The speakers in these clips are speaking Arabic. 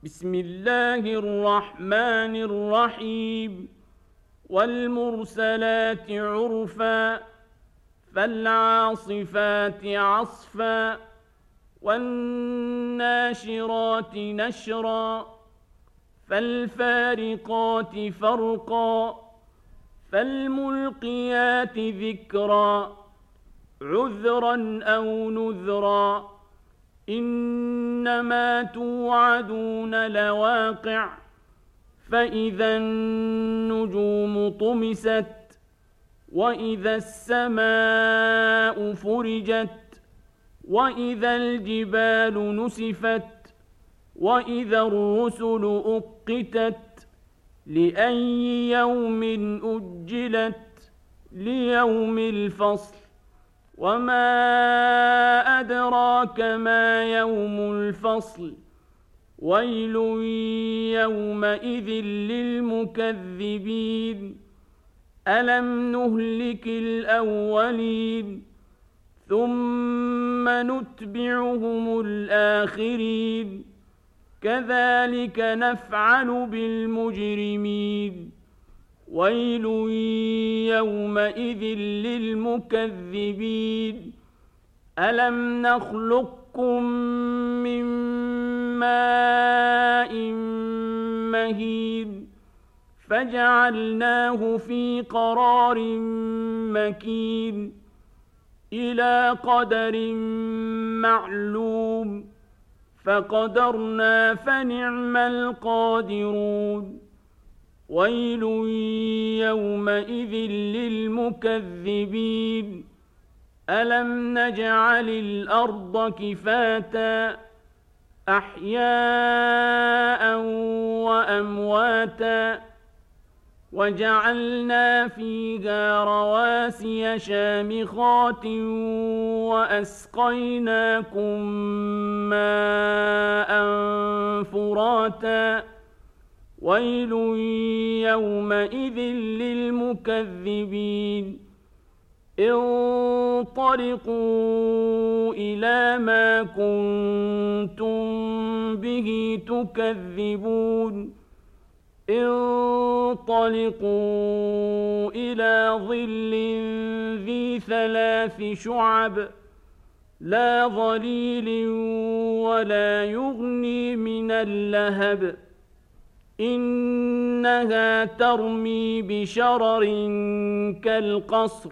بسم الله الرحمن الرحيم والمرسلات عرفا فالعاصفات عصفا والناشرات نشرا فالفارقات فرقا فالملقيات ذكرا عذرا أو نذرا إنما توعدون لواقع فإذا النجوم طمست وإذا السماء فرجت وإذا الجبال نسفت وإذا الرسل أقتت لأي يوم أجلت ليوم الفصل وما أدراك ما يوم الفصل ويل يومئذ للمكذبين ألم نهلك الأولين ثم نتبعهم الآخرين كذلك نفعل بالمجرمين ويل يومئذ للمكذبين ألم نخلقكم من ماء مهين فجعلناه في قرار مكين إلى قدر معلوم فقدرنا فنعم القادرون ويل يومئذ للمكذبين ألم نجعل الأرض كفاتا أحياء وأمواتا وجعلنا فيها رواسي شامخات وأسقيناكم ماء فراتا ويل يومئذ للمكذبين انطلقوا إلى ما كنتم به تكذبون انطلقوا إلى ظل ذي 3 شعب لا ظليل ولا يغني من اللهب إنها ترمي بشرر كالقصر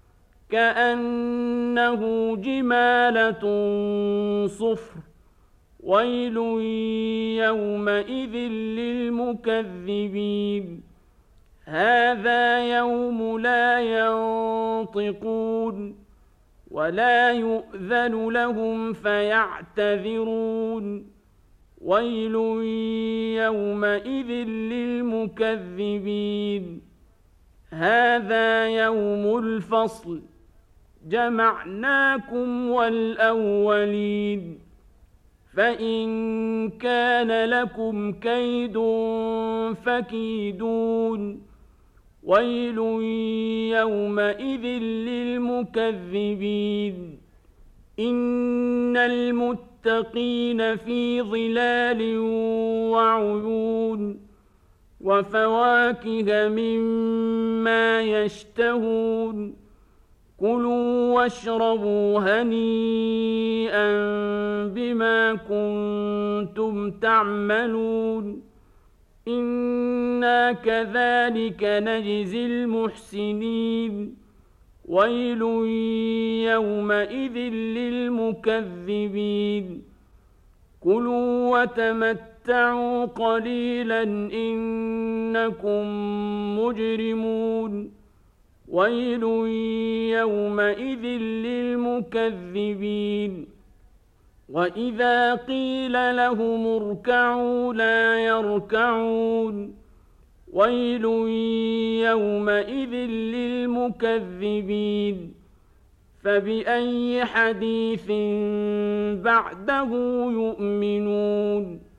كأنه جمالة صفر ويل يومئذ للمكذبين هذا يوم لا ينطقون ولا يؤذن لهم فيعتذرون ويل يومئذ للمكذبين هذا يوم الفصل جمعناكم والأولين فإن كان لكم كيد فكيدون ويل يومئذ للمكذبين إن المتقين في ظلال وعيون وفواكه مما يشتهون كلوا واشربوا هنيئا بما كنتم تعملون إنا كذلك نجزي المحسنين ويل يومئذ للمكذبين كلوا وتمتعوا قليلا إنكم مجرمون ويل يومئذ للمكذبين وإذا قيل لهم اركعوا لا يركعون ويل يومئذ للمكذبين فبأي حديث بعده يؤمنون